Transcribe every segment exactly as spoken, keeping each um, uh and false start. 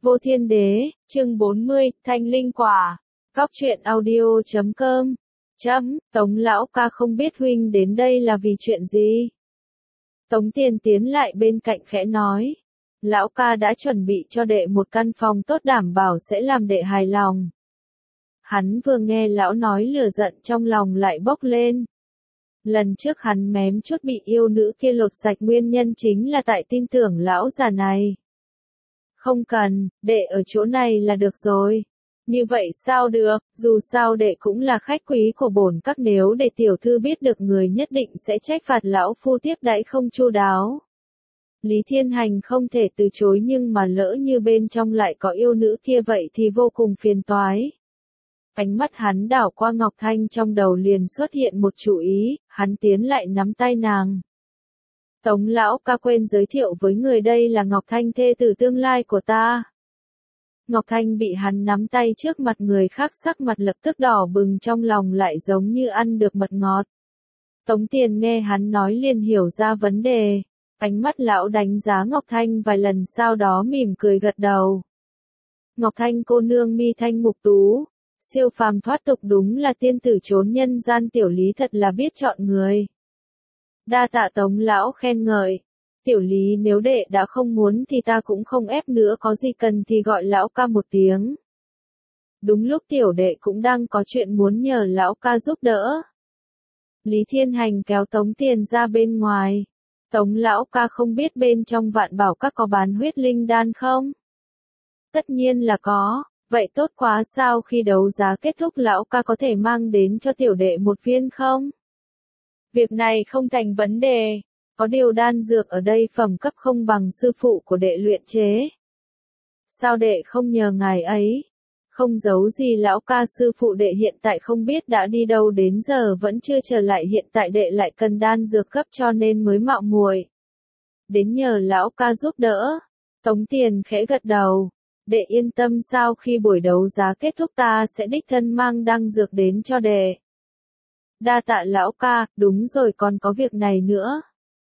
Vô Thiên Đế, chương bốn mươi, Thanh Linh Quả. Góc truyện audio chấm com. Chấm, Tống lão ca không biết huynh đến đây là vì chuyện gì. Tống Tiền tiến lại bên cạnh khẽ nói. Lão ca đã chuẩn bị cho đệ một căn phòng tốt đảm bảo sẽ làm đệ hài lòng. Hắn vừa nghe lão nói lửa giận trong lòng lại bốc lên. Lần trước hắn mém chút bị yêu nữ kia lột sạch nguyên nhân chính là tại tin tưởng lão già này. Không cần, đệ ở chỗ này là được rồi. Như vậy sao được, dù sao đệ cũng là khách quý của bổn các, nếu đệ tiểu thư biết được người nhất định sẽ trách phạt lão phu tiếp đãi không chu đáo. Lý Thiên Hành không thể từ chối, nhưng mà lỡ như bên trong lại có yêu nữ kia vậy thì vô cùng phiền toái. Ánh mắt hắn đảo qua Ngọc Thanh, trong đầu liền xuất hiện một chủ ý, hắn tiến lại nắm tay nàng. Tống lão ca quên giới thiệu với người, đây là Ngọc Thanh, thê tử tương lai của ta. Ngọc Thanh bị hắn nắm tay trước mặt người khác, sắc mặt lập tức đỏ bừng, trong lòng lại giống như ăn được mật ngọt. Tống Tiền nghe hắn nói liền hiểu ra vấn đề. Ánh mắt lão đánh giá Ngọc Thanh vài lần, sau đó mỉm cười gật đầu. Ngọc Thanh cô nương mi thanh mục tú, siêu phàm thoát tục, đúng là tiên tử trốn nhân gian, tiểu Lý thật là biết chọn người. Đa tạ Tống lão khen ngợi. Tiểu Lý, nếu đệ đã không muốn thì ta cũng không ép nữa, có gì cần thì gọi lão ca một tiếng. Đúng lúc tiểu đệ cũng đang có chuyện muốn nhờ lão ca giúp đỡ. Lý Thiên Hành kéo Tống Tiền ra bên ngoài. Tống lão ca không biết bên trong Vạn Bảo Các có bán huyết linh đan không? Tất nhiên là có, vậy tốt quá, sao khi đấu giá kết thúc lão ca có thể mang đến cho tiểu đệ một viên không? Việc này không thành vấn đề, có điều đan dược ở đây phẩm cấp không bằng sư phụ của đệ luyện chế. Sao đệ không nhờ ngài ấy? Không giấu gì lão ca, sư phụ đệ hiện tại không biết đã đi đâu đến giờ vẫn chưa trở lại, hiện tại đệ lại cần đan dược cấp cho nên mới mạo muội đến nhờ lão ca giúp đỡ. Tống Tiền khẽ gật đầu. Đệ yên tâm, sau khi buổi đấu giá kết thúc ta sẽ đích thân mang đan dược đến cho đệ. Đa tạ lão ca, đúng rồi, còn có việc này nữa.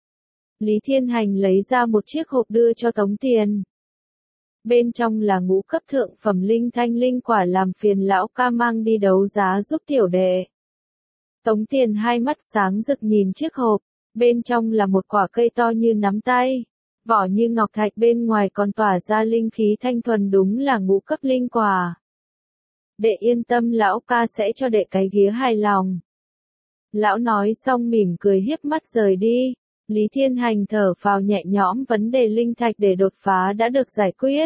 Lý Thiên Hành lấy ra một chiếc hộp đưa cho Tống Tiền. Bên trong là ngũ cấp thượng phẩm linh thanh linh quả, làm phiền lão ca mang đi đấu giá giúp tiểu đệ. Tống Tiền hai mắt sáng rực nhìn chiếc hộp, bên trong là một quả cây to như nắm tay, vỏ như ngọc thạch, bên ngoài còn tỏa ra linh khí thanh thuần, đúng là ngũ cấp linh quả. Đệ yên tâm, lão ca sẽ cho đệ cái ghế hài lòng. Lão nói xong mỉm cười hiếp mắt rời đi. Lý Thiên Hành thở phào nhẹ nhõm, vấn đề linh thạch để đột phá đã được giải quyết.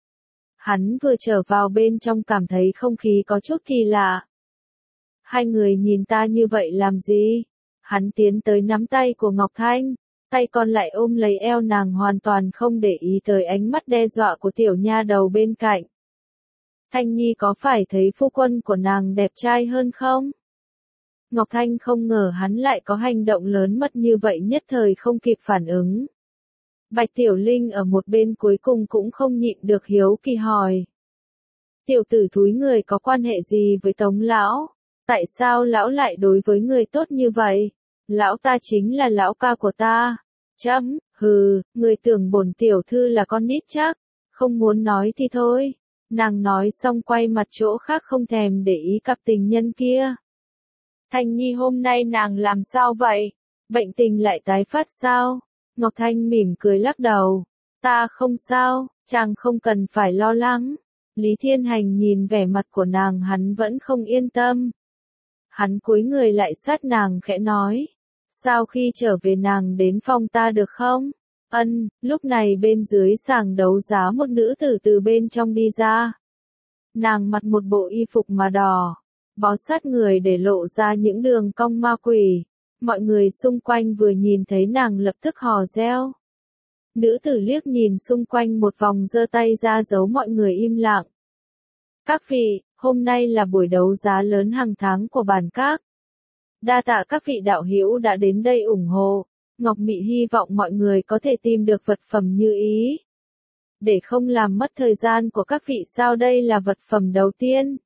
Hắn vừa trở vào bên trong cảm thấy không khí có chút kỳ lạ. Hai người nhìn ta như vậy làm gì? Hắn tiến tới nắm tay của Ngọc Thanh, tay còn lại ôm lấy eo nàng, hoàn toàn không để ý tới ánh mắt đe dọa của tiểu nha đầu bên cạnh. Thanh Nhi có phải thấy phu quân của nàng đẹp trai hơn không? Ngọc Thanh không ngờ hắn lại có hành động lớn mật như vậy, nhất thời không kịp phản ứng. Bạch Tiểu Linh ở một bên cuối cùng cũng không nhịn được hiếu kỳ hỏi. Tiểu tử thúi, người có quan hệ gì với Tống lão? Tại sao lão lại đối với người tốt như vậy? Lão ta chính là lão ca của ta. Chấm, hừ, người tưởng bổn tiểu thư là con nít chắc, không muốn nói thì thôi. Nàng nói xong quay mặt chỗ khác, không thèm để ý cặp tình nhân kia. Thanh Nhi, hôm nay nàng làm sao vậy? Bệnh tình lại tái phát sao? Ngọc Thanh mỉm cười lắc đầu. Ta không sao, chàng không cần phải lo lắng. Lý Thiên Hành nhìn vẻ mặt của nàng, hắn vẫn không yên tâm. Hắn cúi người lại sát nàng khẽ nói. Sau khi trở về nàng đến phòng ta được không? Ân. Lúc này bên dưới sàng đấu giá một nữ tử từ bên trong đi ra. Nàng mặc một bộ y phục mà đỏ, bó sát người để lộ ra những đường cong ma quỷ. Mọi người xung quanh vừa nhìn thấy nàng lập tức hò reo. Nữ tử liếc nhìn xung quanh một vòng, giơ tay ra giấu mọi người im lặng. Các vị, hôm nay là buổi đấu giá lớn hàng tháng của bản các. Đa tạ các vị đạo hữu đã đến đây ủng hộ. Ngọc Mị hy vọng mọi người có thể tìm được vật phẩm như ý. Để không làm mất thời gian của các vị, sao đây là vật phẩm đầu tiên.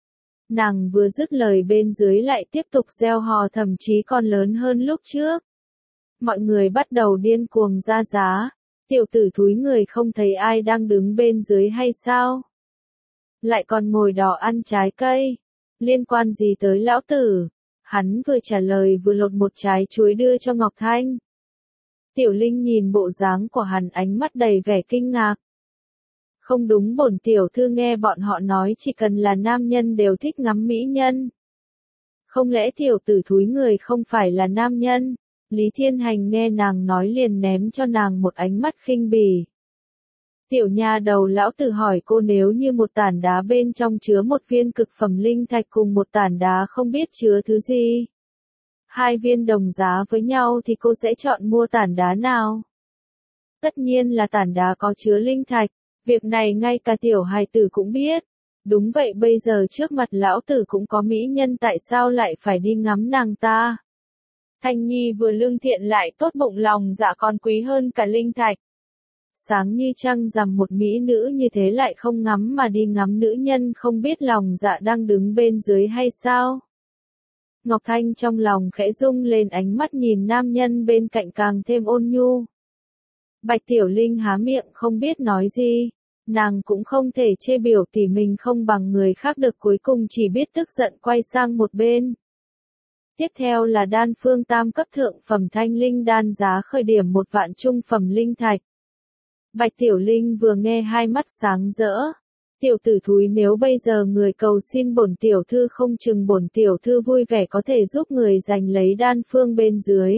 Nàng vừa dứt lời bên dưới lại tiếp tục reo hò, thậm chí còn lớn hơn lúc trước. Mọi người bắt đầu điên cuồng ra giá. Tiểu tử thúi người không thấy ai đang đứng bên dưới hay sao? Lại còn ngồi đó ăn trái cây. Liên quan gì tới lão tử? Hắn vừa trả lời vừa lột một trái chuối đưa cho Ngọc Thanh. Tiểu Linh nhìn bộ dáng của hắn ánh mắt đầy vẻ kinh ngạc. Không đúng, bổn tiểu thư nghe bọn họ nói chỉ cần là nam nhân đều thích ngắm mỹ nhân. Không lẽ tiểu tử thúi người không phải là nam nhân? Lý Thiên Hành nghe nàng nói liền ném cho nàng một ánh mắt khinh bỉ. Tiểu nha đầu, lão tử hỏi cô, nếu như một tảng đá bên trong chứa một viên cực phẩm linh thạch cùng một tảng đá không biết chứa thứ gì, hai viên đồng giá với nhau thì cô sẽ chọn mua tảng đá nào? Tất nhiên là tảng đá có chứa linh thạch, việc này ngay cả tiểu hài tử cũng biết. Đúng vậy, bây giờ trước mặt lão tử cũng có mỹ nhân, tại sao lại phải đi ngắm nàng ta? Thanh Nhi vừa lương thiện lại tốt bụng, lòng dạ còn quý hơn cả linh thạch. Sáng như trăng rằm, một mỹ nữ như thế lại không ngắm mà đi ngắm nữ nhân không biết lòng dạ đang đứng bên dưới hay sao? Ngọc Thanh trong lòng khẽ rung lên, ánh mắt nhìn nam nhân bên cạnh càng thêm ôn nhu. Bạch Tiểu Linh há miệng không biết nói gì. Nàng cũng không thể chê biểu tỷ mình không bằng người khác được, cuối cùng chỉ biết tức giận quay sang một bên. Tiếp theo là đan phương tam cấp thượng phẩm thanh linh đan, giá khởi điểm một vạn trung phẩm linh thạch. Bạch Tiểu Linh vừa nghe hai mắt sáng rỡ. Tiểu tử thúi, nếu bây giờ người cầu xin bổn tiểu thư, không chừng bổn tiểu thư vui vẻ có thể giúp người giành lấy đan phương bên dưới.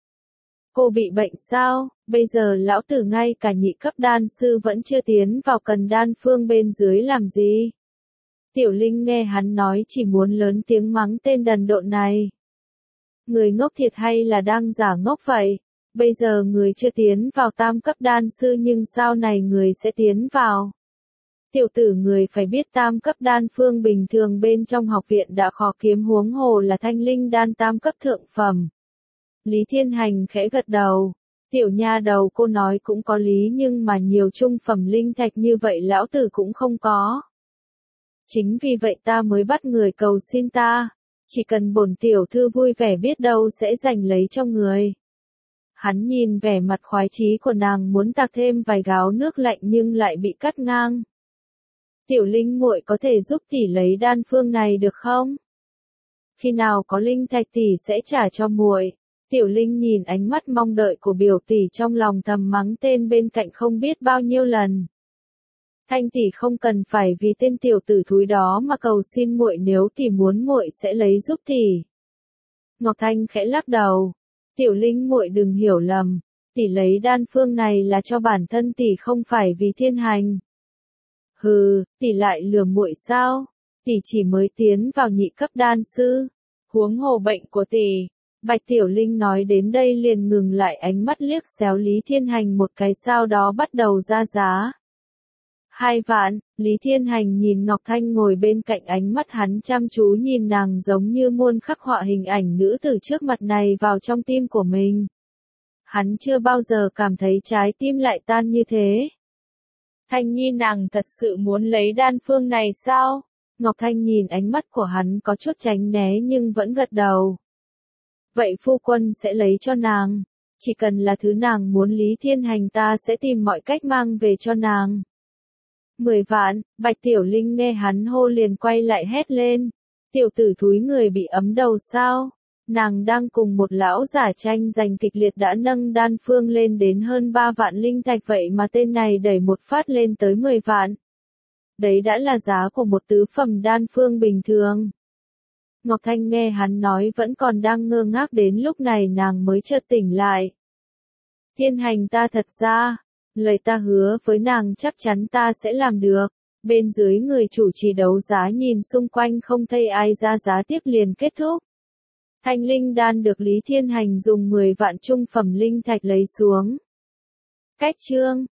Cô bị bệnh sao? Bây giờ lão tử ngay cả nhị cấp đan sư vẫn chưa tiến vào, cần đan phương bên dưới làm gì? Tiểu Linh nghe hắn nói chỉ muốn lớn tiếng mắng tên đần độn này. Người ngốc thiệt hay là đang giả ngốc vậy? Bây giờ người chưa tiến vào tam cấp đan sư nhưng sau này người sẽ tiến vào. Tiểu tử, người phải biết tam cấp đan phương bình thường bên trong học viện đã khó kiếm, huống hồ là thanh linh đan tam cấp thượng phẩm. Lý Thiên Hành khẽ gật đầu. Tiểu nha đầu, cô nói cũng có lý, nhưng mà nhiều trung phẩm linh thạch như vậy lão tử cũng không có. Chính vì vậy ta mới bắt người cầu xin ta. Chỉ cần bổn tiểu thư vui vẻ biết đâu sẽ giành lấy cho người. Hắn nhìn vẻ mặt khoái chí của nàng muốn tạc thêm vài gáo nước lạnh nhưng lại bị cắt ngang. Tiểu Linh muội có thể giúp tỷ lấy đan phương này được không? Khi nào có linh thạch tỷ sẽ trả cho muội. Tiểu Linh nhìn ánh mắt mong đợi của biểu tỷ trong lòng thầm mắng tên bên cạnh không biết bao nhiêu lần. Thanh tỷ không cần phải vì tên tiểu tử thúi đó mà cầu xin muội, nếu tỷ muốn muội sẽ lấy giúp tỷ. Ngọc Thanh khẽ lắc đầu. Tiểu Linh muội đừng hiểu lầm, tỷ lấy đan phương này là cho bản thân tỷ, không phải vì Thiên Hành. Hừ, tỷ lại lừa muội sao? Tỷ chỉ mới tiến vào nhị cấp đan sư, huống hồ bệnh của tỷ. Bạch Tiểu Linh nói đến đây liền ngừng lại, ánh mắt liếc xéo Lý Thiên Hành một cái, sau đó bắt đầu ra giá. Hai vạn. Lý Thiên Hành nhìn Ngọc Thanh ngồi bên cạnh, ánh mắt hắn chăm chú nhìn nàng giống như muôn khắc họa hình ảnh nữ tử trước mặt này vào trong tim của mình. Hắn chưa bao giờ cảm thấy trái tim lại tan như thế. Thanh Nhi, nàng thật sự muốn lấy đan phương này sao? Ngọc Thanh nhìn ánh mắt của hắn có chút tránh né nhưng vẫn gật đầu. Vậy phu quân sẽ lấy cho nàng. Chỉ cần là thứ nàng muốn, Lý Thiên Hành ta sẽ tìm mọi cách mang về cho nàng. Mười vạn. Bạch Tiểu Linh nghe hắn hô liền quay lại hét lên. Tiểu tử thúi, người bị ấm đầu sao? Nàng đang cùng một lão giả tranh giành kịch liệt đã nâng đan phương lên đến hơn ba vạn linh thạch, vậy mà tên này đẩy một phát lên tới mười vạn. Đấy đã là giá của một tứ phẩm đan phương bình thường. Ngọc Thanh nghe hắn nói vẫn còn đang ngơ ngác, đến lúc này nàng mới chợt tỉnh lại. Thiên Hành, ta thật ra, lời ta hứa với nàng chắc chắn ta sẽ làm được. Bên dưới người chủ trì đấu giá nhìn xung quanh không thấy ai ra giá, tiếp liền kết thúc. Thanh linh đan được Lý Thiên Hành dùng mười vạn trung phẩm linh thạch lấy xuống. Cách chương